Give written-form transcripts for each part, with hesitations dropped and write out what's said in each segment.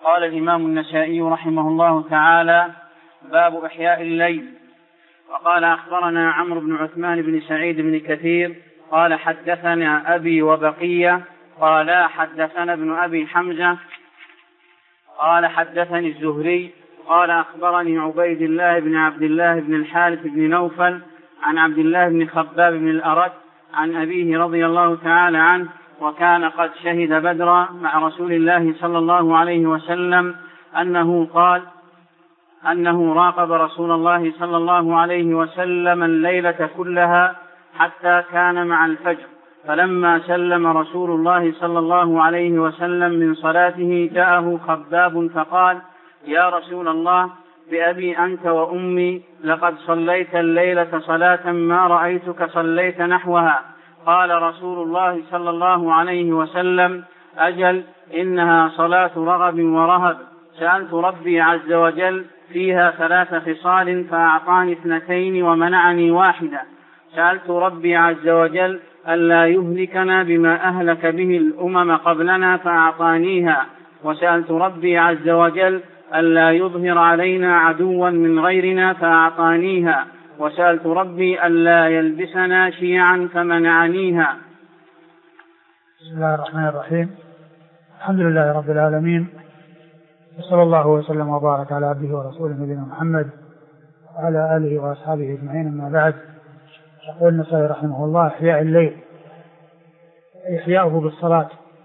قال الإمام النسائي رحمه الله تعالى: باب إحياء الليل. وقال: أخبرنا عمرو بن عثمان بن سعيد بن كثير قال: حدثنا أبي وبقية قال: حدثنا ابن أبي حمزة قال: حدثني الزهري قال: أخبرني عبيد الله بن عبد الله بن الحارث بن نوفل عن عبد الله بن خباب بن الأرت عن أبيه رضي الله تعالى عنه، وكان قد شهد بدرا مع رسول الله صلى الله عليه وسلم، أنه قال: أنه راقب رسول الله صلى الله عليه وسلم الليلة كلها حتى كان مع الفجر، فلما سلم رسول الله صلى الله عليه وسلم من صلاته جاءه خباب فقال: يا رسول الله، بأبي أنت وأمي، لقد صليت الليلة صلاة ما رأيتك صليت نحوها. قال رسول الله صلى الله عليه وسلم: أجل، إنها صلاة رغب ورهب. سألت ربي عز وجل فيها 3 خصال فأعطاني 2 ومنعني 1. سألت ربي عز وجل ألا يهلكنا بما أهلك به الأمم قبلنا فأعطانيها، وسألت ربي عز وجل ألا يظهر علينا عدوا من غيرنا فأعطانيها، وسألت ربي ألا يلبسنا شيعا فمنعنيها. بسم الله الرحمن الرحيم. الحمد لله رب العالمين، وصلى الله وسلم وبارك على عبده ورسوله نبينا محمد وعلى آله وأصحابه أجمعين، أما بعد. يقول النسائي رحمه الله: إحياء الليل، إحياؤه بالصلاة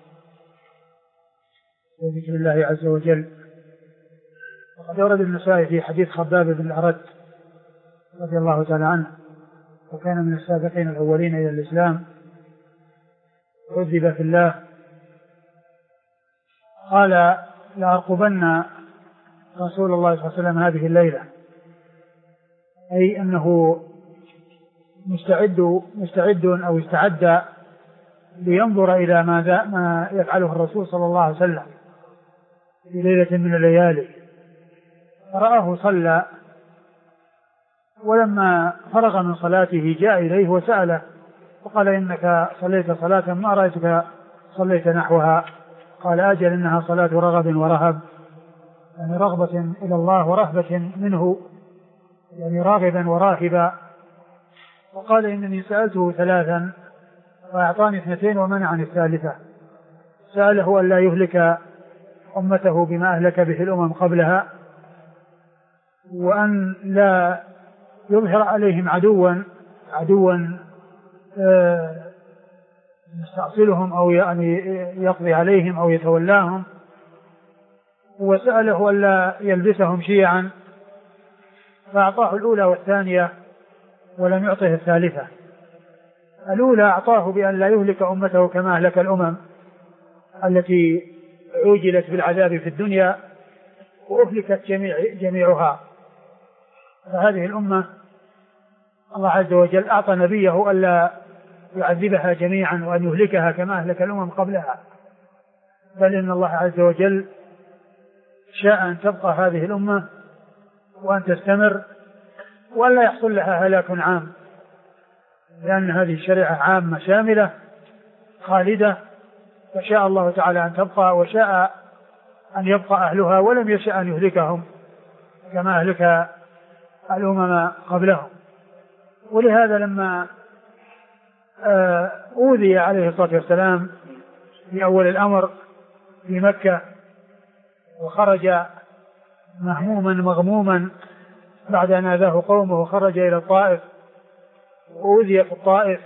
وذكر الله عز وجل. وقد ورد النسائي في حديث خباب بن الأرت رضي الله تعالى عنه، وكان من السابقين الأولين إلى الإسلام، عذب في الله، قال: لأرقبن رسول الله صلى الله عليه وسلم هذه الليلة، أي أنه مستعد أو استعد لينظر إلى ما يفعله الرسول صلى الله عليه وسلم في ليلة من الليالي. فرآه صلى، ولما فرغ من صلاته جاء إليه وسأله وقال: إنك صليت صلاة ما رأيتك صليت نحوها. قال: أجل، إنها صلاة رغب ورهب، يعني رغبة إلى الله ورهبة منه، يعني راغبا وراهبا. وقال: إنني سألته 3 وأعطاني 2 ومنعني 3. سأله أن لا يهلك أمته بما أهلك به الأمم قبلها، وأن لا يظهر عليهم عدوا يستأصلهم أو يعني يقضي عليهم أو يتولاهم، وسأله أن لا يلبسهم شيعا، فأعطاه الأولى والثانية ولم يعطه الثالثة. الأولى أعطاه بأن لا يهلك أمته كما أهلك الأمم التي عوجلت بالعذاب في الدنيا وأهلكت جميعها. فهذه الأمة الله عز وجل أعطى نبيه ألا يعذبها جميعا وأن يهلكها كما أهلك الأمم قبلها، بل إن الله عز وجل شاء أن تبقى هذه الأمة وأن تستمر وأن لا يحصل لها هلاك عام، لأن هذه الشريعة عامة شاملة خالدة، فشاء الله تعالى أن تبقى وشاء أن يبقى أهلها، ولم يشاء أن يهلكهم كما أهلك الأمم قبلهم. ولهذا لما أوذي عليه الصلاة والسلام في أول الأمر في مكة، وخرج مهموما مغموما بعد أن أذاه قومه، وخرج إلى الطائف وأوذي في الطائف،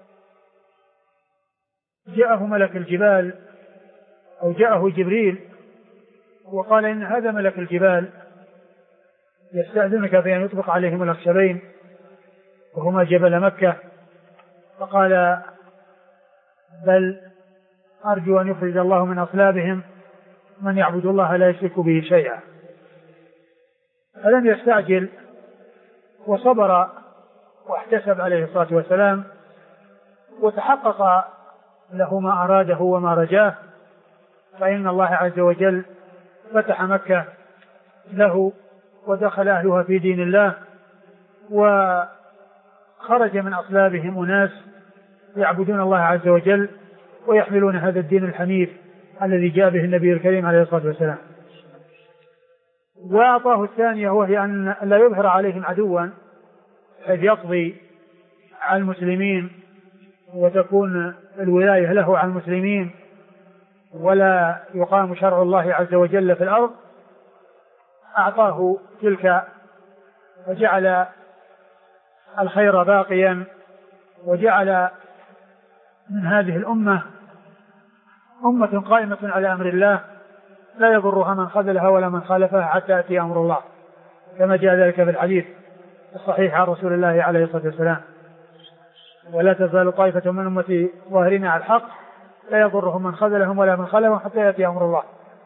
جاءه ملك الجبال أو جاءه جبريل وقال: إن هذا ملك الجبال يستأذنك بأن يطبق عليهم الأخشبين وهما جبل مكة. فقال: بل أرجو أن يخرج الله من أصلابهم من يعبد الله لا يشرك به شيئا. فلم يستعجل وصبر واحتسب عليه الصلاة والسلام، وتحقق له ما أراده وما رجاه، فإن الله عز وجل فتح مكة له ودخل أهلها في دين الله، وخرج من أصلابهم أناس يعبدون الله عز وجل ويحملون هذا الدين الحنيف الذي جاء به النبي الكريم عليه الصلاة والسلام. وأعطاه الثانية وهي أن لا يظهر عليهم عدوا حيث يقضي على المسلمين وتكون الولاية له على المسلمين ولا يقام شرع الله عز وجل في الأرض. أعطاه تلك وجعل الخير باقيا، وجعل من هذه الأمة أمة قائمة على أمر الله لا يضرها من خذلها ولا من خالفها حتى يأتي أمر الله، كما جاء ذلك في الحديث الصحيح عن رسول الله عليه الصلاة والسلام: ولا تزال طائفة من أمتي ظاهرين على الحق لا يضرهم من خذلهم ولا من خالفهم حتى يأتي أمر الله.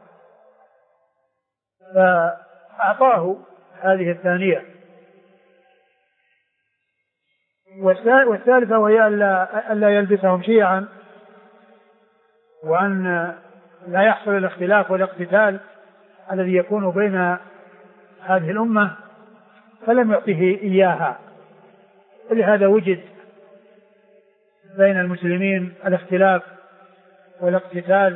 فأعطاه هذه الثانية. والثالثة وهي ألا يلبسهم شيعا، وأن لا يحصل الاختلاف والاقتتال الذي يكون بين هذه الأمة، فلم يعطه إياها. لهذا وجد بين المسلمين الاختلاف والاقتتال.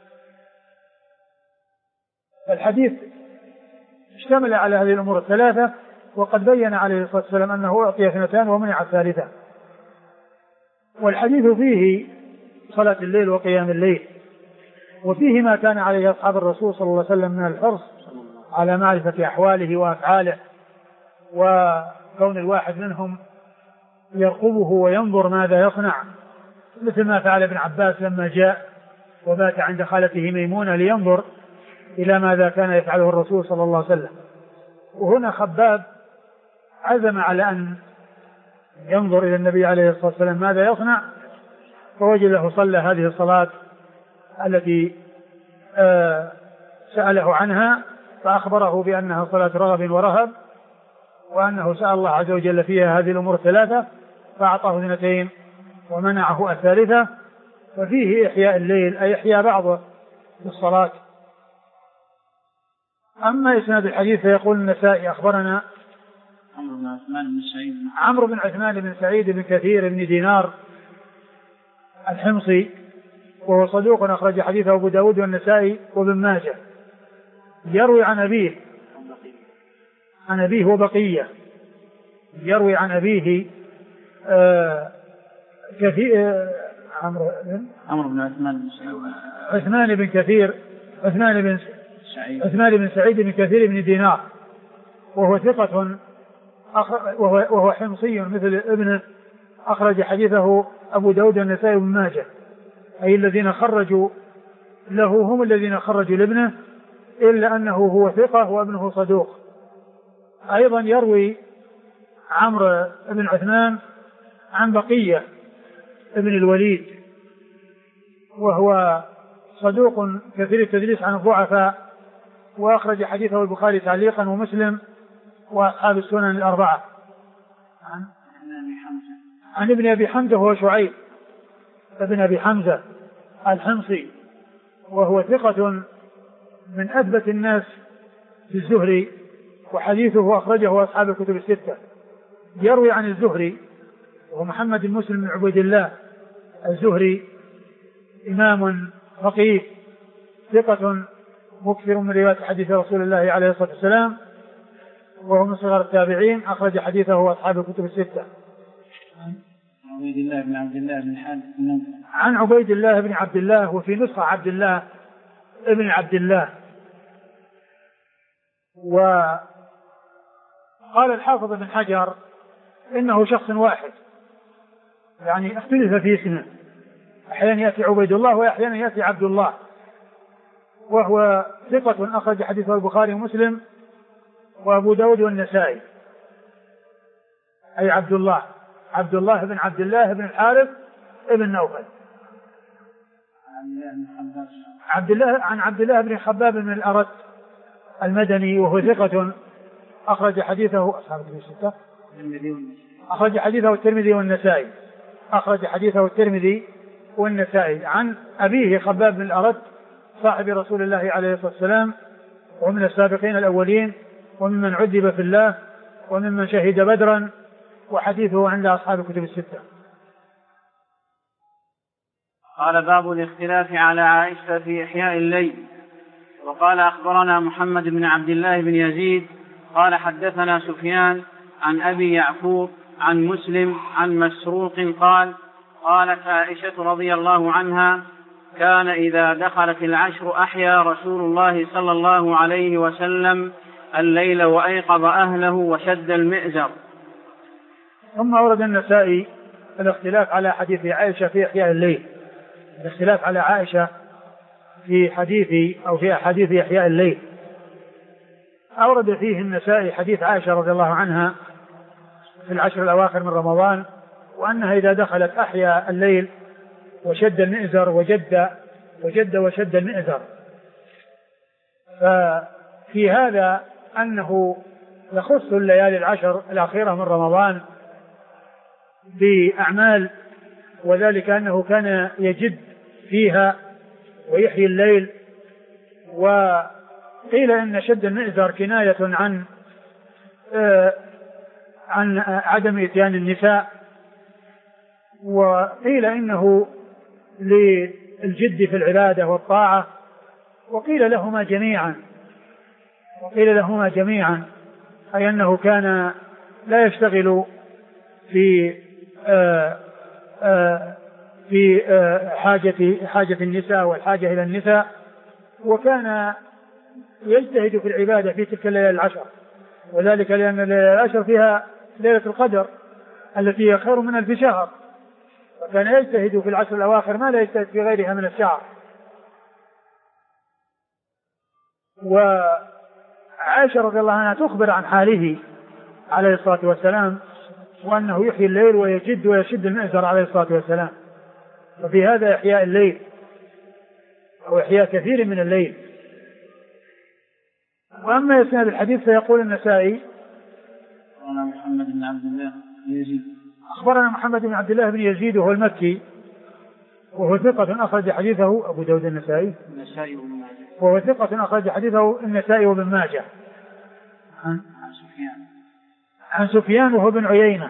الحديث اشتمل على هذه الأمور الثلاثة، وقد بين عليه الصلاة والسلام أنه أعطي 2 ومنع 3. والحديث فيه صلاة الليل وقيام الليل، وفيه ما كان عليه أصحاب الرسول صلى الله عليه وسلم من الحرص على معرفة أحواله وأفعاله، وكون الواحد منهم يرقبه وينظر ماذا يصنع، مثل ما فعل ابن عباس لما جاء وبات عند خالته ميمونة لينظر إلى ماذا كان يفعله الرسول صلى الله عليه وسلم. وهنا خباب عزم على أن ينظر إلى النبي عليه الصلاة والسلام ماذا يصنع، فوجد له صلى هذه الصلاة التي سأله عنها، فأخبره بأنها صلاة رغب ورهب، وأنه سأل الله عز وجل فيها هذه الأمور 3، فأعطاه 2 ومنعه 3. ففيه إحياء الليل أي إحياء بعضه بالصلاة. أما إسناد الحديث فيقول النسائي: أخبرنا عمرو بن عثمان بن سعيد بن كثير بن دينار الحمصي، وهو صدوق أخرج حديثه أبو داود والنسائي وابن ماجه. يروي عن أبيه وبقية، يروي عن أبيه كثير عمرو بن عثمان بن كثير، عثمان بن سعيد بن كثير بن دينار، وهو ثقة، وهو حمصي مثل ابنه، أخرج حديثه أبو داود والنسائي وابن ماجه، أي الذين خرجوا له هم الذين خرجوا لابنه، إلا أنه هو ثقة وابنه صدوق. أيضا يروي عمرو بن عثمان عن بقية ابن الوليد، وهو صدوق كثير التدليس عن الضعفاء، وأخرج حديثه البخاري تعليقا ومسلم وأصحاب السنن 4. عن ابن أبي حمزة هو شعيب ابن أبي حمزة الحمصي، وهو ثقة من أثبت الناس في الزهري، وحديثه أخرجه أصحاب الكتب 6. يروي عن الزهري وهو محمد بن مسلم بن عبيد الله الزهري، إمام فقيه ثقة مكثر من رواية حديث رسول الله عليه الصلاة والسلام، وهو من صغار التابعين، أخرج حديثه أصحاب الكتب 6. عبيد الله بن عبد الله بن حارث عن عبيد الله بن عبد الله، وفي نسخة عبد الله ابن عبد الله. وقال الحافظ بن حجر إنه شخص واحد، يعني اختلف في اسمه، أحيانا يأتي عبيد الله وأحيانا يأتي عبد الله، وهو ثقة أخرج حديثه البخاري ومسلم وأبو داود والنسائي، أي عبد الله بن عبد الله بن الحارث ابن نوفل. عن عبد الله بن خباب بن الأرت المدني، وهو ثقة أخرج حديثه أصحاب الكتب 6، أخرج حديثه الترمذي والنسائي. عن أبيه خباب بن الأرت صاحب رسول الله عليه الصلاة والسلام، ومن السابقين الأولين، وممن عذب في الله، وممن شهد بدرا، وحديثه عند أصحاب الكتب 6. قال: باب الاختلاف على عائشة في إحياء الليل. وقال أخبرنا محمد بن عبد الله بن يزيد قال حدثنا سفيان عن أبي يعقوب عن مسلم عن مسروق قال قالت عائشة رضي الله عنها كان إذا دخلت العشر أحيا رسول الله صلى الله عليه وسلم الليل وأيقظ أهله وشد المئزر. ثم أورد النسائي الاختلاف على حديث عائشة في إحياء الليل، الاختلاف على عائشة في حديث أو في أحاديث إحياء الليل. أورد فيه النسائي حديث عائشة رضي الله عنها في العشر الأواخر من رمضان، وأنها إذا دخلت أحيا الليل وشد المئزر وشد المئزر. ففي هذا أنه يخص الليالي العشر الأخيرة من رمضان بأعمال، وذلك أنه كان يجد فيها ويحيي الليل. وقيل إن شد المئزر كناية عن عدم إتيان النساء، وقيل إنه للجد في العبادة والطاعة، وقيل لهما جميعا أي أنه كان لا يشتغل في حاجة النساء والحاجة إلى النساء، وكان يجتهد في العبادة في تلك الليلة العشر، وذلك لأن الليلة العشر فيها ليلة القدر التي هي خير من 1000 شهر، وكان يجتهد في العشر الأواخر ما لا يجتهد في غيرها من الشهر. وعائشة رضي الله عنها تخبر عن حاله عليه الصلاة والسلام، وأنه يحيي الليل ويجد ويشد المئزر عليه الصلاة والسلام. وفي هذا إحياء الليل أو إحياء كثير من الليل. وأما إسناد الحديث فيقول النسائي أخبرنا محمد بن عبد الله بن يزيد أخبرنا محمد بن عبد الله بن يزيد وهو المكي، وهو ثقة أخرج حديثه أبو داود النسائي وهو ثقة أخرج حديثه النسائي وابن ماجه. عن سفيان وهو بن عيينة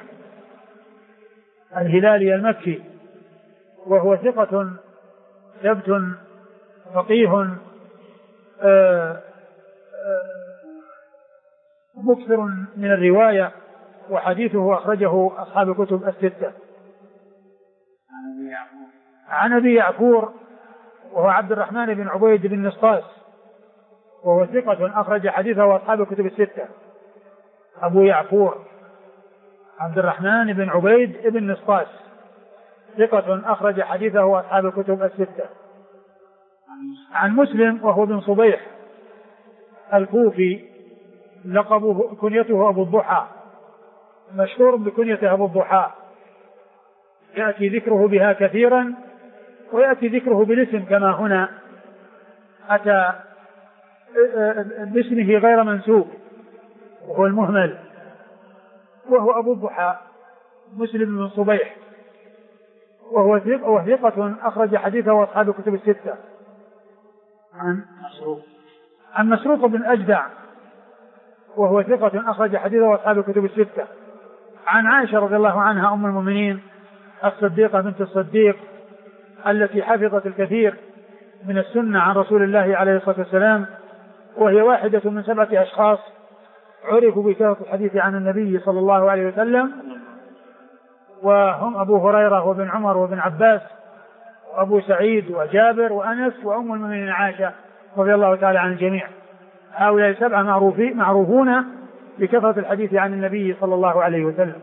الهلالي المكي، وهو ثقة ثبت فقيه مكثر من الرواية، وحديثه أخرجه أصحاب الكتب الستة. عن أبي يعفور وهو عبد الرحمن بن عبيد بن نسطاس، وهو ثقة أخرج حديثه أصحاب الكتب الستة. أبو يعفور عبد الرحمن بن عبيد بن نسطاس ثقة أخرج حديثه أصحاب الكتب الستة. عن مسلم وهو بن صبيح الكوفي، لقبه كنيته أبو الضحى، مشهور بكنيته أبو الضحى، يأتي ذكره بها كثيرا ويأتي ذكره بالاسم كما هنا أتى باسمه غير منسوب وهو المهمل، وهو أبو الضحى مسلم بن صبيح، وهو ثقة أخرج حديثه أصحاب الكتب الستة. عن مسروق بن أجدع وهو ثقة أخرج حديثه أصحاب الكتب الستة. عن عائشة رضي الله عنها أم المؤمنين الصديقة بنت الصديق التي حفظت الكثير من السنة عن رسول الله عليه الصلاة والسلام، وهي واحدة من 7 أشخاص عرفوا بكثرة الحديث عن النبي صلى الله عليه وسلم، وهم أبو هريرة وابن عمر وابن عباس وأبو سعيد وجابر وأنس وأم المؤمنين عائشة رضي الله تعالى عن الجميع. هؤلاء 7 معروفون بكثرة الحديث عن النبي صلى الله عليه وسلم.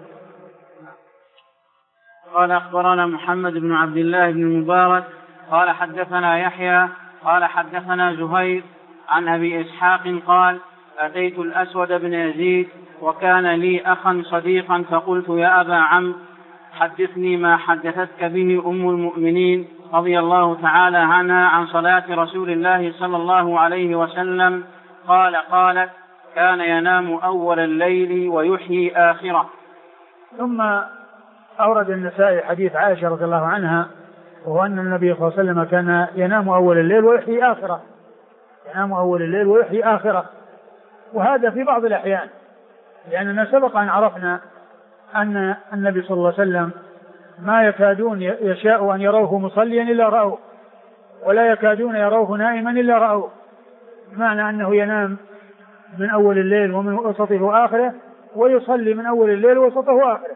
قال أخبرنا محمد بن عبد الله بن المبارك قال حدثنا يحيى قال حدثنا زهير عن أبي إسحاق قال أتيت الأسود بن يزيد وكان لي أخا صديقا فقلت يا أبا عمرو حدثني ما حدثتك به أم المؤمنين رضي الله تعالى عنها عن صلاة رسول الله صلى الله عليه وسلم. قالت كان ينام أول الليل ويحيي آخره. ثم أورد النسائي حديث عائشة رضي الله عنها، وهو أن النبي صلى الله عليه وسلم كان ينام أول الليل ويحيي آخره، ينام أول الليل ويحيي آخره. وهذا في بعض الأحيان، لأننا سبق أن عرفنا أن النبي صلى الله عليه وسلم ما يكادون يشاء أن يروه مصليا إلا رأوه، ولا يكادون يروه نائما إلا رأوه، بمعنى أنه ينام من أول الليل ومن وسطه وآخره، ويصلي من أول الليل وسطه وآخره،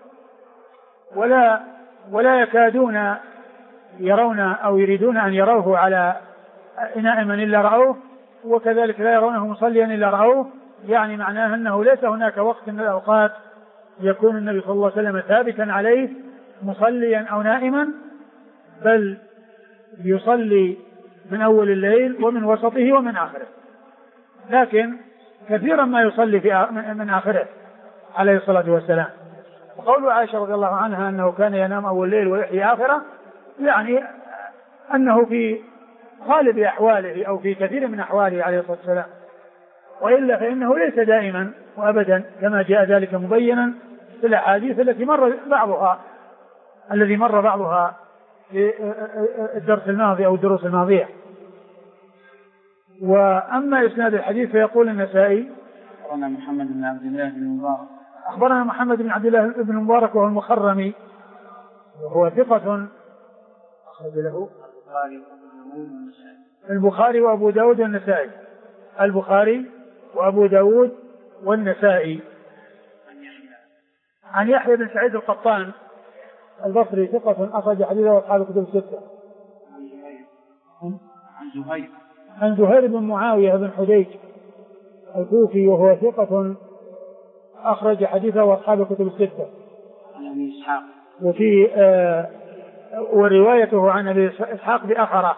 ولا يكادون يرون أو يريدون أن يروه على نائما إلا رأوه، وكذلك لا يرونه مصليا إلا رأوه. يعني معناه أنه ليس هناك وقت من الأوقات يكون النبي صلى الله عليه وسلم ثابتا عليه مصليا أو نائما، بل يصلي من أول الليل ومن وسطه ومن آخره، لكن كثيرا ما يصلي من آخره عليه الصلاة والسلام. وقول عائشة رضي الله عنها أنه كان ينام أول الليل ويحيي آخره، يعني أنه في غالب أحواله أو في كثير من أحواله عليه الصلاة والسلام، وإلا فإنه ليس دائما وأبدا كما جاء ذلك مبينا في الأحاديث التي مر بعضها في الدرس الماضي أو الدروس الماضية. وأما إسناد الحديث فيقول النسائي أخبرنا محمد بن عبد الله بن مبارك، أخبرنا محمد بن عبد الله بن مبارك وهو المخرمي، وهو ثقة أخرج له البخاري وأبو داود والنسائي، البخاري وأبو داود والنسائي. عن يحيى بن سعيد القطان البصري ثقة أخرج حديثه أصحاب الكتب الستة. عن زهير بن معاوية بن حديج الكوفي وهو ثقة أخرج حديثه أصحاب الكتب الستة. وفي وروايته عن أبي إسحاق بأخره،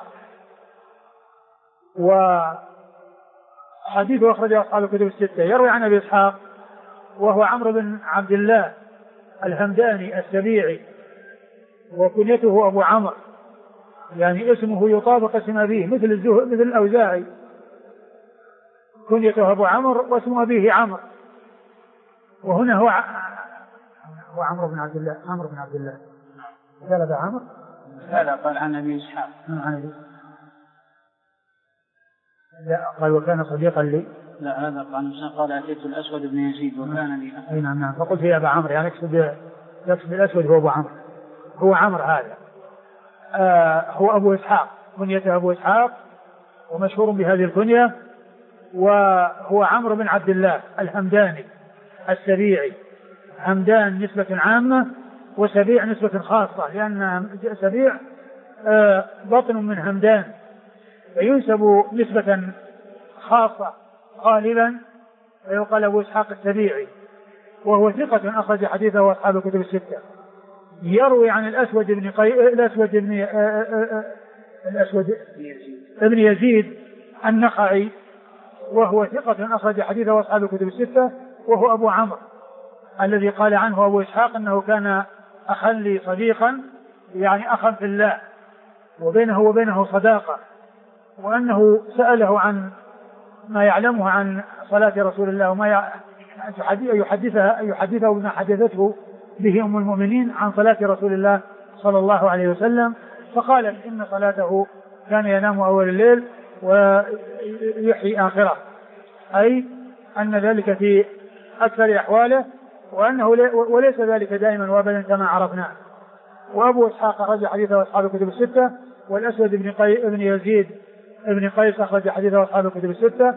وحديثه أخرجه أصحاب الكتب الستة. يروي عن أبي إسحاق وهو عمرو بن عبد الله الهمداني السبيعي، وكنيته أبو عمرو، يعني اسمه يطابق اسم أبيه مثل الأوزاعي، كنيته أبو عمرو واسم أبيه عمرو. وهنا هو عمرو بن عبد الله، عمرو بن عبد الله قال أبا عمرو، لا قال عن أبي إسحاق، لا قال وكان صديقا لي، لا هذا قال أتيت الأسود بن يزيد وكان لي أي نعم فقلت يا أبا عمرو، يعني يقصد الأسود هو أبو عمرو، هو عمرو هذا. هو أبو إسحاق، كنيته أبو إسحاق ومشهور بهذه الكنية، وهو عمرو بن عبد الله الهمداني السبيعي. همدان نسبة عامة وسبيع نسبة خاصة، لأن سبيع بطن من همدان، فينسب نسبة خاصة غالبا ويقال أبو إسحاق السبيعي، وهو ثقة أخرج حديثه أصحاب الكتب الستة. يروي عن الأسود بن يزيد النخعي، وهو ثقة أخرج حديثه أصحاب الكتب الستة، وهو أبو عمرو الذي قال عنه أبو إسحاق أنه كان أخا لي صديقا، يعني أخا في الله وبينه وبينه صداقة، وأنه سأله عن ما يعلمه عن صلاة رسول الله وما يحدثه بما حدثته به أم المؤمنين عن صلاة رسول الله صلى الله عليه وسلم، فقال إن صلاته كان ينام أول الليل ويحيي آخره، أي أن ذلك في أكثر أحواله، وأنه وليس ذلك دائما وابدا كما عرفنا. وأبو إسحاق أخرج حديثه أصحاب الكتب الستة، والأسود بن يزيد ابن قيس أخرج حديثه أصحاب الكتب الستة.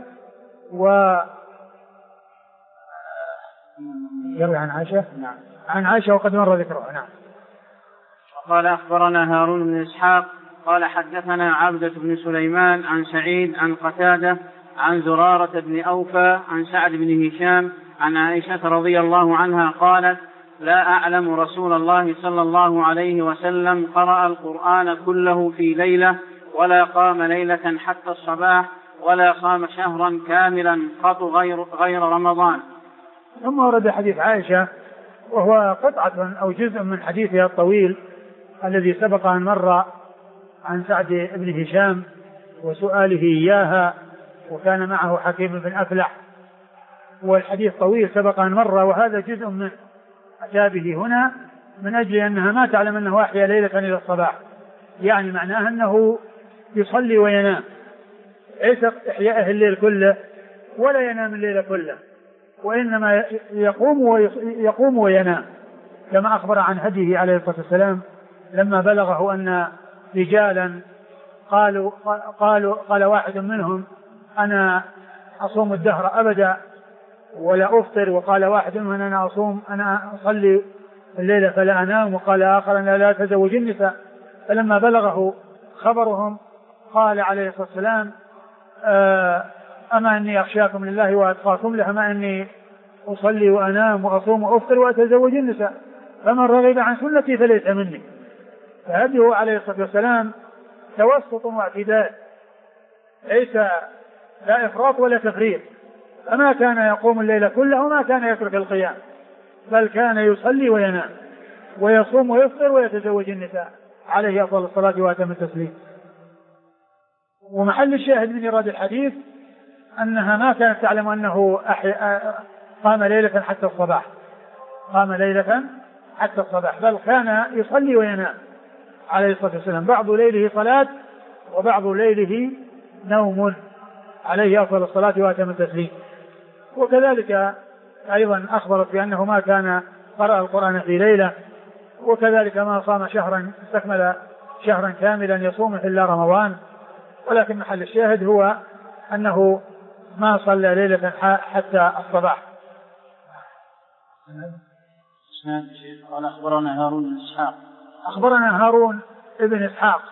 يروي عن عائشة، نعم عن عائشة وقد مر ذكرها. نعم. قال أخبرنا هارون بن إسحاق قال حدثنا عبدة بن سليمان عن سعيد عن قتادة عن زرارة بن أوفى عن سعد بن هشام عن عائشة رضي الله عنها قالت لا أعلم رسول الله صلى الله عليه وسلم قرأ القرآن كله في ليلة ولا قام ليلة حتى الصباح ولا صام شهرا كاملا قط غير رمضان. ثم ورد حديث عائشة وهو قطعة أو جزء من حديثها الطويل الذي سبق أن مر عن سعد بن هشام وسؤاله إياها، وكان معه حكيم بن أفلح، والحديث طويل سبق أن مر، وهذا جزء من أجابه هنا من أجل أنها ما تعلم أنه أحيا ليلة إلى الصباح، يعني معناه أنه يصلي وينام، ليس إحياءه الليل كله ولا ينام الليل كله، وإنما يقوم وينام، كما أخبر عن هديه عليه الصلاة والسلام لما بلغه أن رجالا قال واحد منهم أنا أصوم الدهر أبدا ولا أفطر، وقال واحد منهم أنا أصلي الليلة فلا أنام، وقال آخر أنا لا أتزوج النساء. فلما بلغه خبرهم قال عليه الصلاة والسلام أما أني أخشاكم لله وأتقاكم له، أما أني أصلي وأنام وأصوم وأفطر وأتزوج النساء، فمن رغب عن سنتي فليس مني. فهديه عليه الصلاة والسلام توسط واعتدال، ليس لا إفراط ولا تفريط، فما كان يقوم الليل كله وما كان يترك القيام، بل كان يصلي وينام ويصوم ويفطر ويتزوج النساء عليه أفضل الصلاة وأتم التسليم. ومحل الشاهد من إيراد الحديث أنها ما كانت تعلم أنه قام ليلة حتى الصباح، قام ليلة حتى الصباح، بل كان يصلي وينام عليه الصلاة والسلام، بعض ليله صلاة وبعض ليله نوم عليه أفضل الصلاة وأتم التسليم. وكذلك أيضا أخبرت بأنه ما كان قرأ القرآن في ليلة، وكذلك ما صام شهرا استكمل شهرا كاملا يصوم إلا رمضان. ولكن محل الشاهد هو أنه ما صلى ليلة حتى الصباح. قال أخبرنا هارون بن إسحاق. أخبرنا هارون ابن إسحاق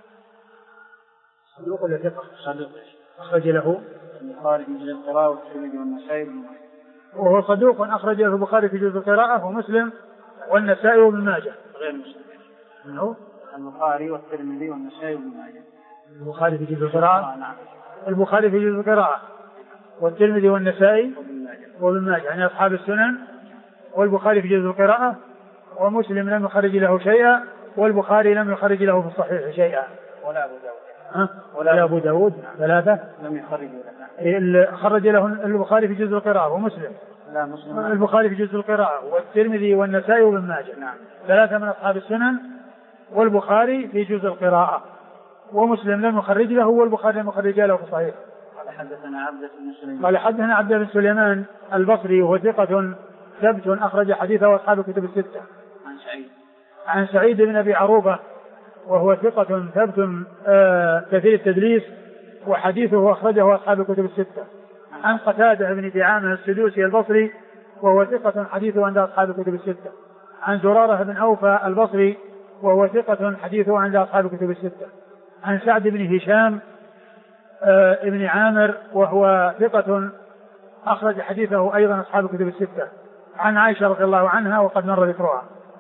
صدوق ولا ثقة؟ صدوق. أخرج له البخاري في جزء القراءة والترمذي والنسائي، وهو صدوق أخرج له البخاري في جزء القراءة ومسلم والنسائي وابن ماجه. غير مسلم. منه البخاري والترمذي والنسائي وابن ماجه. البخاري في جزء القراءة. نعم. البخاري في جزء القراءة والترمذي والنسائي وابن ماجه، يعني أصحاب السنن. والبخاري في جزء القراءة، ومسلم لم يخرج له شيئا، والبخاري لم يخرج له في الصحيح شيئا. ولا أبو داود. ولا أبو داود. ثلاثة لم يخرج له. خرج له البخاري في جزء القراءة ومسلم. لا مسلم. البخاري في جزء القراءة والترمذي والنسائي وابن ماجه. نعم. ثلاثة من أصحاب السنن، والبخاري في جزء القراءة، ومسلم لم يخرج له، والبخاري لم يخرج له في الصحيح. قال حدثنا عبدة بن سليمان. قال حدثنا عبدة بن سليمان البصري وهو ثقة ثبت أخرج حديثه أصحاب الكتب الستة. عن سعيد بن أبي عروبة وهو ثقة ثبت كثير التدليس وحديثه أخرجه أصحاب الكتب الستة. عن قتادة بن دعامة السدوسي البصري وهو ثقة حديثه عند أصحاب الكتب الستة. عن زرارة بن أوفى البصري وهو ثقة حديثه عند أصحاب الكتب الستة. عن سعد بن هشام ابن عامر وهو ثقة أخرج حديثه أيضا أصحاب الكتب الستة. عن عائشة رضي الله عنها وقد مر ذكرها.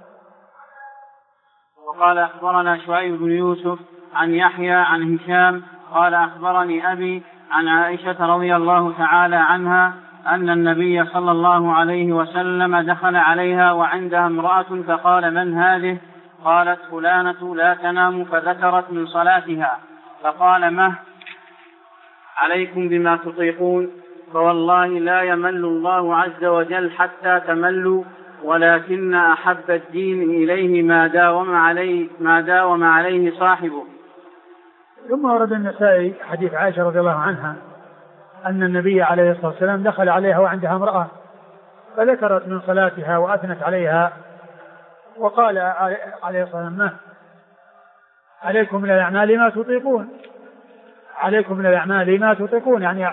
وقال أخبرنا شعيب بن يوسف عن يحيى عن هشام قال أخبرني أبي عن عائشة رضي الله تعالى عنها أن النبي صلى الله عليه وسلم دخل عليها وعندها امرأة فقال من هذه؟ قالت فلانة لا تنام، فذكرت من صلاتها فقال مه عليكم بما تطيقون، فوالله لا يمل الله عز وجل حتى تملوا، ولكن أحب الدين إليه ما داوم عليه صاحبه. ثم ورد النسائي حديث عائشة رضي الله عنها أن النبي عليه الصلاة والسلام دخل عليها وعندها امرأة فذكرت من صلاتها وأثنت عليها، وقال عليه الصلاة والسلام عليكم من الأعمال ما تطيقون، عليكم من الأعمال ما تطيقون، يعني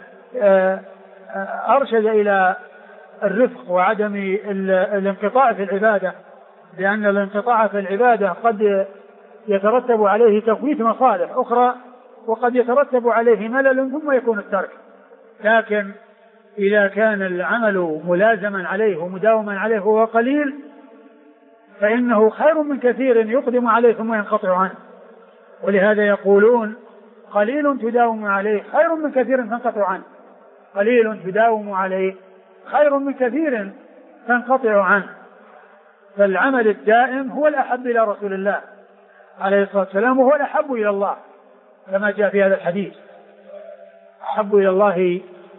أرشد إلى الرفق وعدم الانقطاع في العبادة، لأن الانقطاع في العبادة قد يترتب عليه تفويت مصالح أخرى، وقد يترتب عليه ملل ثم يكون الترك. لكن إذا كان العمل ملازما عليه ومداوما عليه وهو قليل فإنه خير من كثير يقدم عليه ثم ينقطع عنه. ولهذا يقولون قليل تداوم عليه خير من كثير تنقطع عنه، قليل تداوم عليه خير من كثير تنقطع عنه. فالعمل الدائم هو الأحب إلى رسول الله عليه الصلاة والسلام، وهو الأحب إلى الله كما جاء في هذا الحديث. أحب إلى الله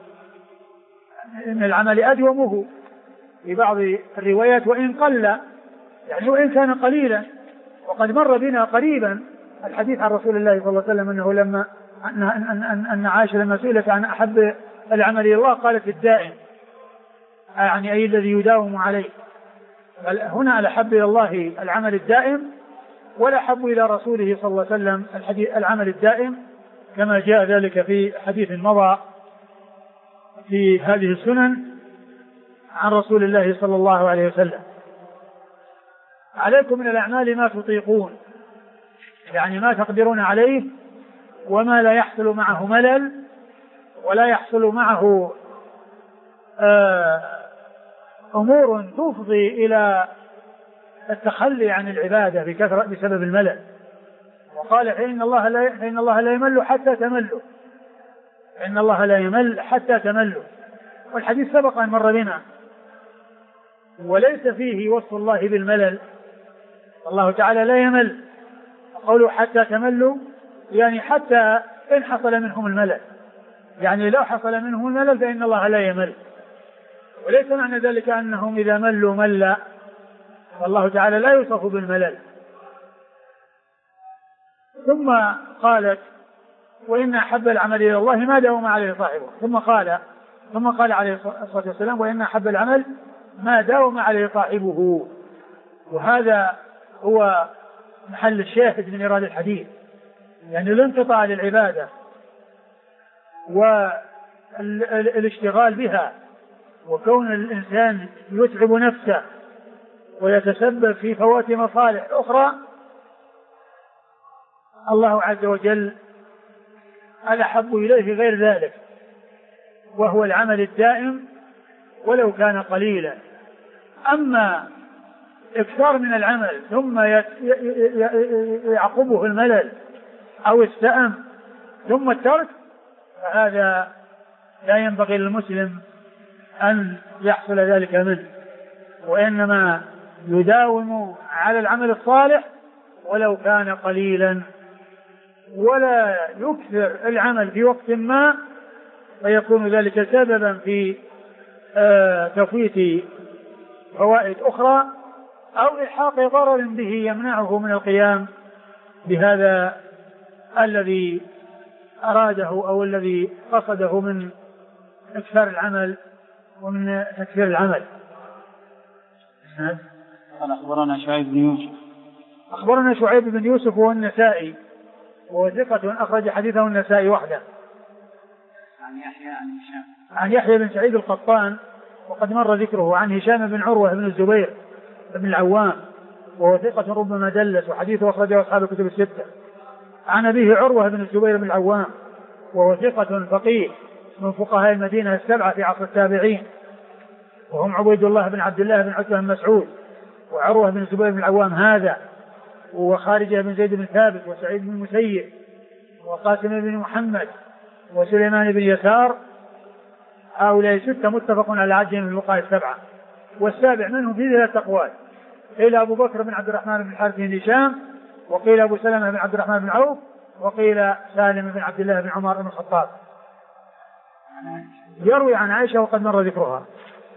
من العمل أدومه في بعض الروايات وإن قل، يعني وإن كان قليلا. وقد مر بنا قريبا الحديث عن رسول الله صلى الله عليه وسلم أنه لما أن عائشة لما سئلت عن أحب العمل إلى الله قالت الدائم، يعني أي الذي يداوم عليه. هنا الأحب إلى الله العمل الدائم، والأحب إلى رسوله صلى الله عليه وسلم العمل الدائم كما جاء ذلك في حديث مضى في هذه السنن عن رسول الله صلى الله عليه وسلم. عليكم من الأعمال ما تطيقون، يعني ما تقدرون عليه وما لا يحصل معه ملل ولا يحصل معه أمور تفضي إلى التخلي عن العبادة بكثرة بسبب الملل. وقال فإن الله لا يمل حتى تملوا، فإن الله لا يمل حتى تملوا. والحديث سبق أن مر بنا، وليس فيه وصف الله بالملل. الله تعالى لا يمل، قوله حتى تملوا يعني حتى إن حصل منهم الملل، يعني لو حصل منهم الملل فإن الله لا يمل. وليس معنى ذلك أنهم إذا ملوا ملا، والله تعالى لا يوصف بالملل. ثم قالت وإن أحب العمل إلى الله ما داوم عليه صاحبه. ثم قال عليه الصلاة والسلام وإن أحب العمل ما داوم عليه صاحبه. وهذا هو محل الشاهد من إيراد الحديث، يعني الانقطاع للعبادة والاشتغال بها، وكون الإنسان يتعب نفسه ويتسبب في فوات مصالح أخرى، الله عز وجل الأحب إليه غير ذلك، وهو العمل الدائم ولو كان قليلا. أما إكثار من العمل ثم يعقبه الملل أو السأم ثم الترك، فهذا لا ينبغي للمسلم أن يحصل ذلك منه، وإنما يداوم على العمل الصالح ولو كان قليلا، ولا يكثر العمل في وقت ما فيكون ذلك سببا في تفويت فوائد أخرى أو إلحاق ضرر به يمنعه من القيام بهذا الذي أراده أو الذي قصده من إكثار العمل ومن تكثير العمل. قال أخبرنا شعيب بن يوسف. أخبرنا شعيب بن يوسف والنسائي، وهو ثقة أخرج حديثه النسائي وحده. عن يحيى بن سعيد القطان وقد مر ذكره. عن هشام بن عروة بن الزبير بن العوام وهو ثقة ربما دلس، وحديثه أخرجه أصحاب الكتب الستة. عن أبيه عروة بن الزبير بن العوام وهو ثقة فقيه من فقهاء المدينة السبعة في عصر التابعين، وهم عبيد الله بن عبد الله بن عتبة بن مسعود وعروة بن الزبير بن العوام هذا، وخارجة بن زيد بن ثابت وسعيد بن المسيب وقاسم بن محمد وسليمان بن يسار. هؤلاء ستة متفق على عدهم في الفقهاء السبعة، والسابع منهم في ثلاثة أقوال. قيل أبو بكر بن عبد الرحمن بن الحارث بن هشام، وقيل أبو سلمة بن عبد الرحمن بن عوف، وقيل سالم بن عبد الله بن عمر بن الخطاب. يروي عن عائشة وقد مر ذكرها.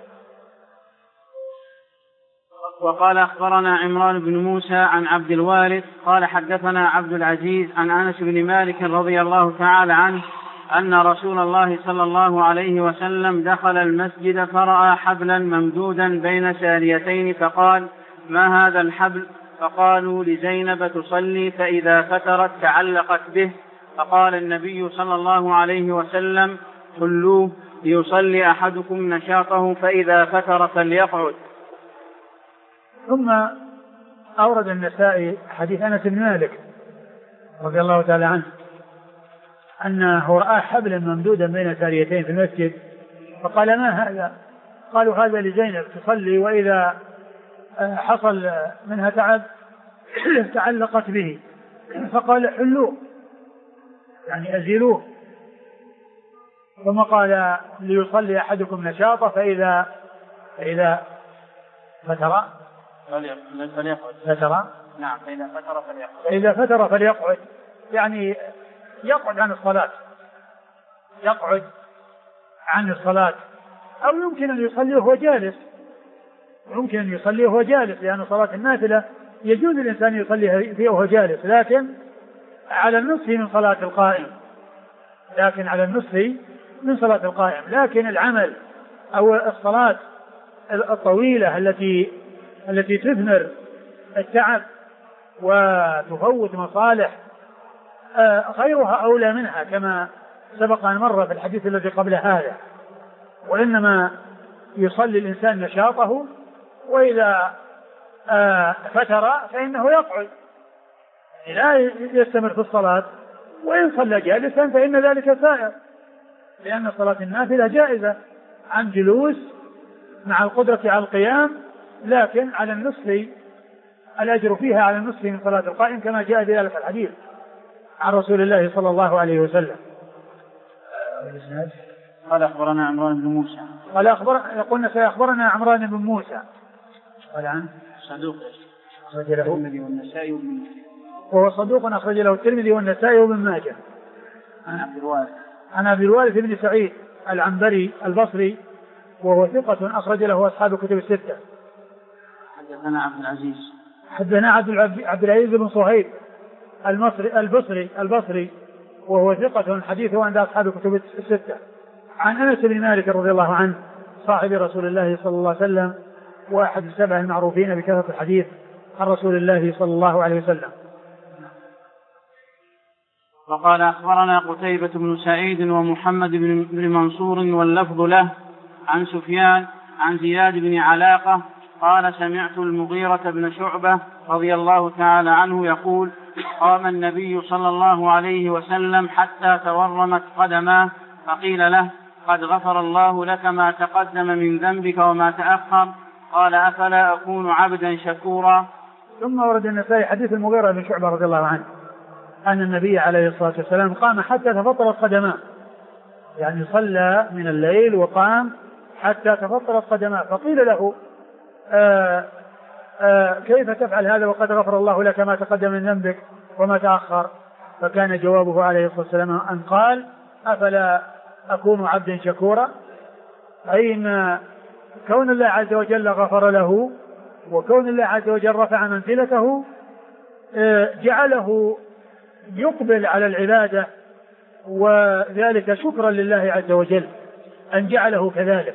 وقال أخبرنا عمران بن موسى عن عبد الوارث قال حدثنا عبد العزيز عن أنس بن مالك رضي الله تعالى عنه أن رسول الله صلى الله عليه وسلم دخل المسجد فرأى حبلا ممدودا بين ساريتين فقال ما هذا الحبل؟ فقالوا لزينب تصلي فإذا فترت تعلقت به. فقال النبي صلى الله عليه وسلم خلوه ليصلي أحدكم نشاطه فإذا فتر فليقعد. ثم أورد النسائي حديث أنس بن مالك رضي الله تعالى عنه أنه رأى حبلا ممدودا بين ساريتين في المسجد فقال ما هذا؟ قالوا هذا لزينب تصلي وإذا حصل منها تعب تعلقت به. فقال حلوه يعني أزيلوه. ثم قال ليصلي أحدكم نشاطه فإذا فتر نعم فإذا فتر فليقعد، يعني يقعد عن الصلاة أو يمكن أن يصلي وهو جالس، لأن صلاة النافلة يجوز الإنسان يصلي فيها وهو جالس، لكن على النصف من صلاة القائم. لكن العمل أو الصلاة الطويلة التي تثمر التعب وتفوت مصالح غيرها أولى منها كما سبق أن مر في الحديث الذي قبل هذا. وإنما يصلي الإنسان نشاطه، وإذا فتر فإنه يقعد، لا يستمر في الصلاة. وإن صلى جالسا فإن ذلك سائر، لأن صلاة النافلة جائزة عن جلوس مع القدرة على القيام، لكن على النصف، الأجر فيها على النصف من صلاة القائم كما جاء بذلك الحديث عن رسول الله صلى الله عليه وسلم. قال أخبرنا عمران بن موسى قلنا سيخبرنا عمران بن موسى قال عن صدوق أخرج له الترمذي والنسائي وابن ماجه، وهو صدوق أخرج له الترمذي والنسائي وابن ماجه. عن عبد الوارث بن سعيد العنبري البصري وهو ثقة أخرج له أصحاب الكتب الستة. حدثنا عبد العزيز بن صهيب البصري وهو ثقة حديثه عند أصحاب الكتب الستة. عن أنس بن مالك رضي الله عنه صاحب رسول الله صلى الله عليه وسلم وأحد السبع المعروفين بكثرة الحديث عن رسول الله صلى الله عليه وسلم. وقال أخبرنا قتيبة بن سعيد ومحمد بن منصور واللفظ له عن سفيان عن زياد بن علاقة قال سمعت المغيرة بن شعبة رضي الله تعالى عنه يقول قام النبي صلى الله عليه وسلم حتى تورمت قدماه فقيل له قد غفر الله لك ما تقدم من ذنبك وما تأخر، قال أفلا أكون عبدا شكورا. ثم ورد النسائي حديث المغيرة بن شعبة رضي الله عنه أن النبي عليه الصلاة والسلام قام حتى تفطرت قدماه، يعني صلى من الليل وقام حتى تفطرت قدماه، فقيل له كيف تفعل هذا وقد غفر الله لك ما تقدم من ذنبك وما تأخر؟ فكان جوابه عليه الصلاة والسلام أن قال أفلا أكون عبدا شكورا، أي أن كون الله عز وجل غفر له وكون الله عز وجل رفع منزلته جعله يقبل على العبادة، وذلك شكرا لله عز وجل أن جعله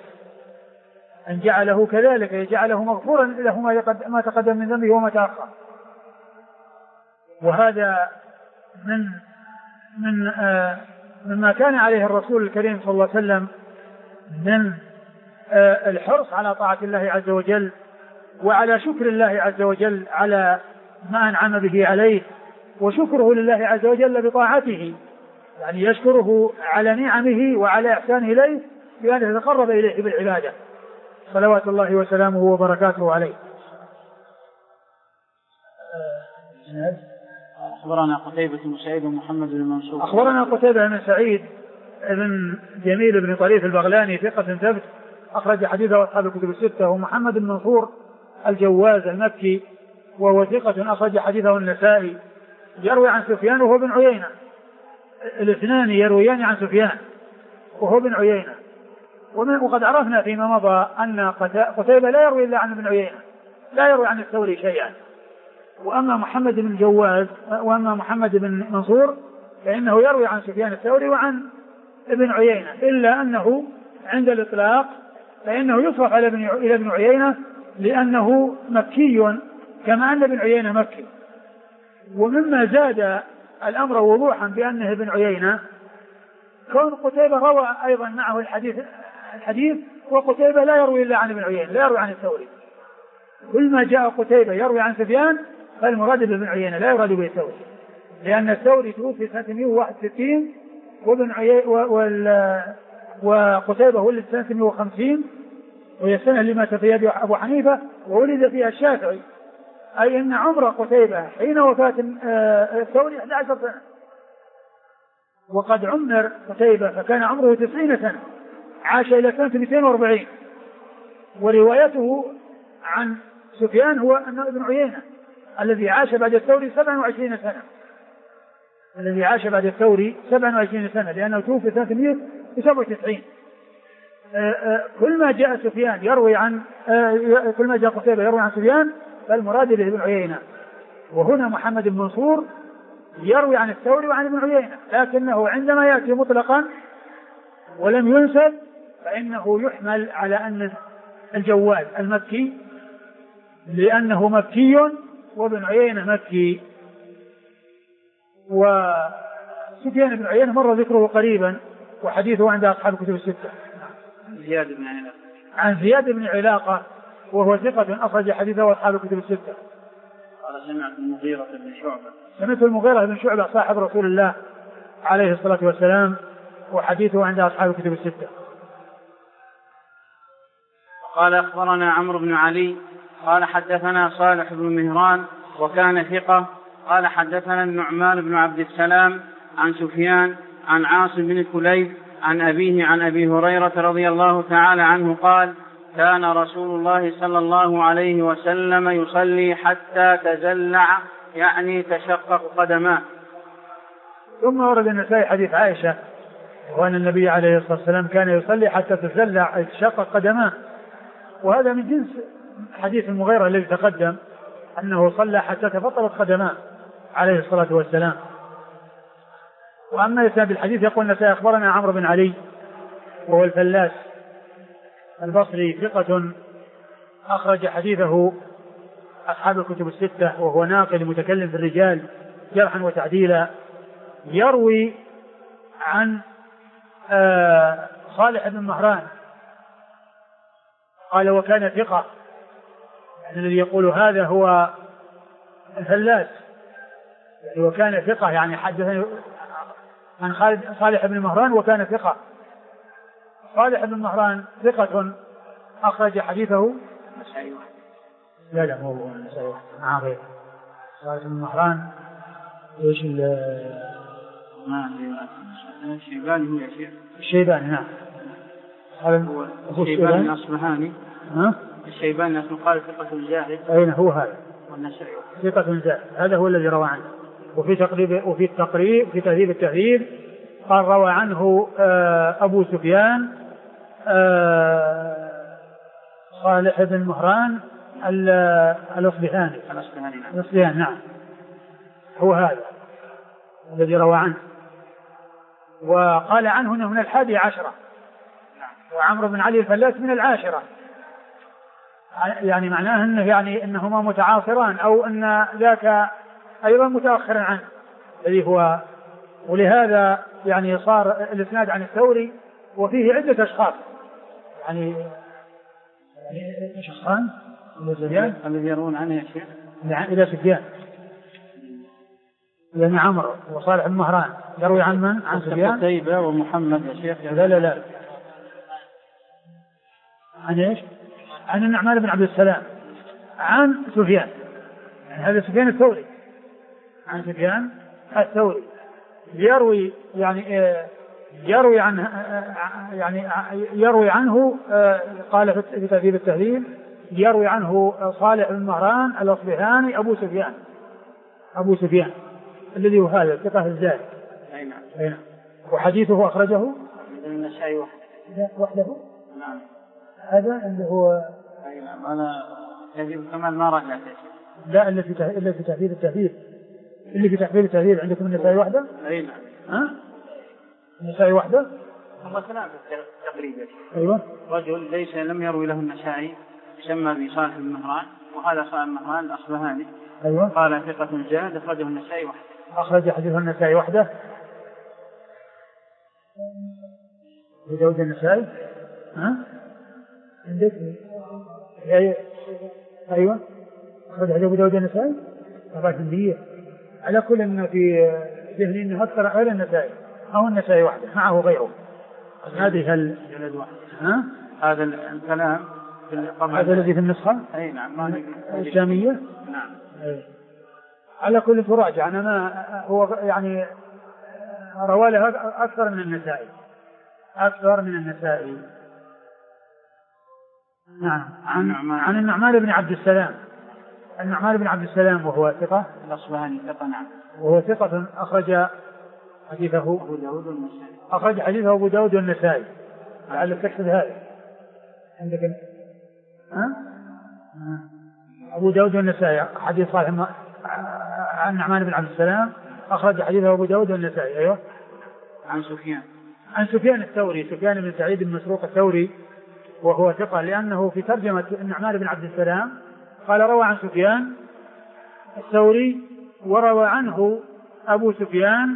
كذلك يجعله مغفورا له ما تقدم من ذنبه وما تأخر. وهذا مما كان عليه الرسول الكريم صلى الله عليه وسلم من الحرص على طاعة الله عز وجل وعلى شكر الله عز وجل على ما أنعم به عليه، وشكره لله عز وجل بطاعته، يعني يشكره على نعمه وعلى إحسانه إليه بأن يتقرب إليه بالعبادة صلوات الله وسلامه وبركاته عليه. أخبرنا قتيبة بن سعيد ومحمد بن منصور. أخبرنا قتيبة بن سعيد بن جميل بن طريف البغلاني ثقة ثبت أخرج حديثه أصحاب الكتب الستة، ومحمد بن منصور الجواز المكي وهو ثقة أخرج حديثه النسائي. يروي عن سفيان وهو بن عيينة، الاثنان يرويان عن سفيان وهو بن عيينة. وقد عرفنا فيما مضى أن قتيبة لا يروي إلا عن ابن عيينة، لا يروي عن الثوري شيئا. وأما محمد بن منصور فإنه يروي عن سفيان الثوري وعن ابن عيينة، إلا أنه عند الإطلاق فإنه يصرف إلى ابن عيينة لأنه مكي كما أن ابن عيينة مكي. ومما زاد الأمر وضوحا بأنه ابن عيينة كون قتيبة روى أيضا معه الحديث وقتيبة لا يروي إلا عن ابن عيينة، لا يروي عن الثوري. كل ما جاء قتيبة يروي عن سفيان فالمراد بابن عيينة لا يراد به الثوري، لأن الثوري توفي سنة 161 وقتيبة ولد سنة 150، وهي السنة اللي مات فيها أبو حنيفة وولد فيها الشافعي، أي أن عمر قتيبة حين وفاة الثوري 11 سنة، وقد عمر قتيبة فكان عمره 90 سنة، عاش إلى سنة 240. وروايته عن سفيان هو أنه ابن عيينة الذي عاش بعد الثوري 27 سنة، لأنه توفي سنة 197. كل ما جاء سفيان يروي عن كل ما جاء قتيبة يروي عن سفيان فالمراد به ابن عيينة. وهنا محمد بن منصور يروي عن الثوري وعن ابن عيينة، لكنه عندما يأتي مطلقا ولم ينسب فإنه يحمل على أن الجواد المكي، لأنه مكي وابن عيينة مكي. وسفيان بن عيينة مر ذكره قريبا وحديثه عند أصحاب الكتب الستة. زياد بن علاقة. عن زياد بن علاقة وهو ثقة أخرج حديثه أصحاب الكتب الستة. قال سمعت المغيرة بن شعبة. سمعت المغيرة بن شعبة صاحب رسول الله عليه الصلاة والسلام وحديثه عند أصحاب الكتب الستة. قال أخبرنا عمرو بن علي قال حدثنا صالح بن مهران وكان ثقة قال حدثنا النعمان بن عبد السلام عن سفيان عن عاصم بن كليب عن أبيه عن أبي هريرة رضي الله تعالى عنه قال كان رسول الله صلى الله عليه وسلم يصلي حتى تزلع يعني تشقق قدماه. ثم ورد النسائي حديث عائشة وأن النبي عليه الصلاة والسلام كان يصلي حتى تزلع أي تشقق قدماه، وهذا من جنس حديث المغيرة الذي تقدم أنه صلى حتى تفطرت قدماه عليه الصلاة والسلام. وأما إسناد الحديث يقول النسائي أخبرنا عمرو بن علي وهو الفلاس البصري ثقة أخرج حديثه أصحاب الكتب الستة وهو ناقل متكلم في الرجال جرحا وتعديلا، يروي عن صالح بن مهران قال وكان ثقة، يعني الذي يقول هذا هو الفلاس يعني وكان ثقة، يعني حدثني عن صالح بن مهران وكان ثقة. صالح بن مهران ثقة أخرج حديثه لا هو غير صالح بن مهران ايش الشيباني هو يا شيخ الشيباني نعم هو الشيباني الأصبهاني الشيباني اسمه قال ثقة زاهد أين هو هذا والنسائي ثقة زاهد هذا هو الذي روى عنه. وفي تقريب وفي التقريب في تهذيب التهذيب قال روى عنه أبو سفيان صالح بن مهران الأصبهاني نعم هو هذا الذي روى عنه، وقال عنه انه من 11 وعمرو بن علي الفلاس من 10، يعني معناه انه يعني انهما متعاصران او ان ذاك ايضا متاخر عنه الذي هو، ولهذا يعني صار الاسناد عن الثوري وفيه عدة اشخاص يعني شخصان الذي يروون عنه يا شيخ الى سفيان لأن عمرو وصالح بن مهران يروي عن من؟ عن سفيان قتيبة ومحمد يا شيخ لا عن ايش؟ عن النعمان بن عبد السلام عن سفيان، يعني هذا سفيان الثوري عن سفيان الثوري يروي عنه قال في تهذيب التهذيب يروي عنه صالح بن مهران الأصبهاني أبو سفيان الذي هو هذا الثقة الزاهد. أي نعم. وحديثه أخرجه النسائي وحده. نعم. هذا اللي هو. أي نعم. أنا تهذيب الكمال ما رجعت. لا إلا في تهذيب التهذيب. اللي في تهذيب التهذيب عندكم النسائي وحده؟ أي نعم. النسائي وحده؟ هم ثلاثة تقريبا. أيوة. رجل لم يروي له النسائي يسمى بصالح بن مهران، وهذا صالح بن مهران الأصبهاني. أيوة. قال ثقة زاهد أخرجه النسائي وحده. أخرج حديث النسائي وحده. أبو داود النسائي. عندك؟ أيوة. أخرج حديث أبو داود النسائي. أخرج النبي. على كل إنه في ذهني إنه أكثر غير النسائي أو النسائي وحده معه غيره. هذه جلد واحد. هذا الكلام هذا الذي في النسخة. أي نعم. الإسلامية. نعم. على كل تراجع أنا ما هو يعني روى له أكثر من النسائي. نعم. عن النعمان بن عبد السلام. النعمان بن عبد السلام وهو ثقة الأصبهاني ثقة نعم. وهو ثقة أخرج حديثه أبو داود والنسائي. أخرج حديثه أبو داود والنسائي. لعلك تقصد هذا عندك أبو داود والنسائي حديث صالح عن نعمان بن عبد السلام أخرج حديثه أبو داود والنسائي. أيوة. عن سفيان الثوري سفيان بن سعيد بن مسروق الثوري وهو ثقة، لأنه في ترجمة النعمان بن عبد السلام قال روى عن سفيان الثوري وروى عنه أبو سفيان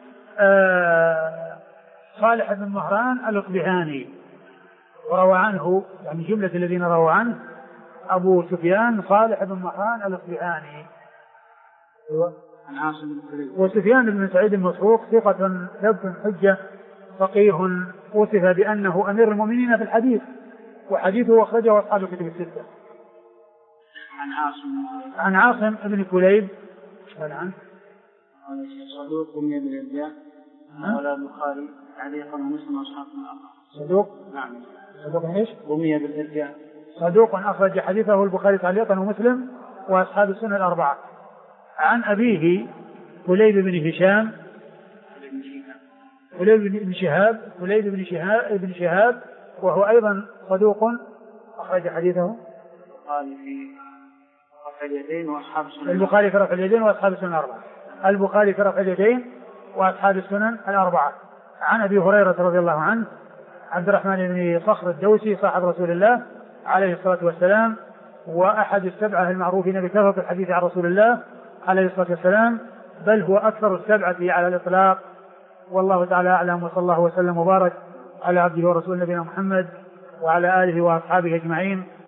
صالح بن مهران الأصبهاني، وروى عنه يعني جملة الذين رووا عنه أبو سفيان صالح بن مهران الأصبهاني. وسفيان بن سعيد المسروق ثقة ثبت حجة فقيه وصف بأنه أمير المؤمنين في الحديث، وحديثه أخرجه أصحاب الكتب الستة. عن عاصم بن كليب صدوق رمي بالإرجاء ولا البخاري تعليقا ومسلم أصحاب صدوق. نعم. صدوق ايش؟ رمي بالإرجاء. صدوق أخرج حديثه البخاري تعليقا ومسلم وأصحاب السنة الأربعة. عن أبيه كليب بن هشام كليب بن شهاب وهو أيضا صدوق أخرج حديثه البخاري في رفع اليدين وأصحاب السنن الأربعة. البخاري في رفع اليدين وأصحاب السنن الأربعة. عن أبي هريرة رضي الله عنه عبد الرحمن بن صخر الدوسي صاحب رسول الله عليه الصلاة والسلام، وأحد السبعة المعروفين بكثرة الحديث عن رسول الله عليه الصلاة والسلام، بل هو أكثر السبعة على الإطلاق. والله تعالى أعلم، وصلى الله وسلم وبارك على عبده ورسوله نبينا محمد وعلى آله وأصحابه أجمعين.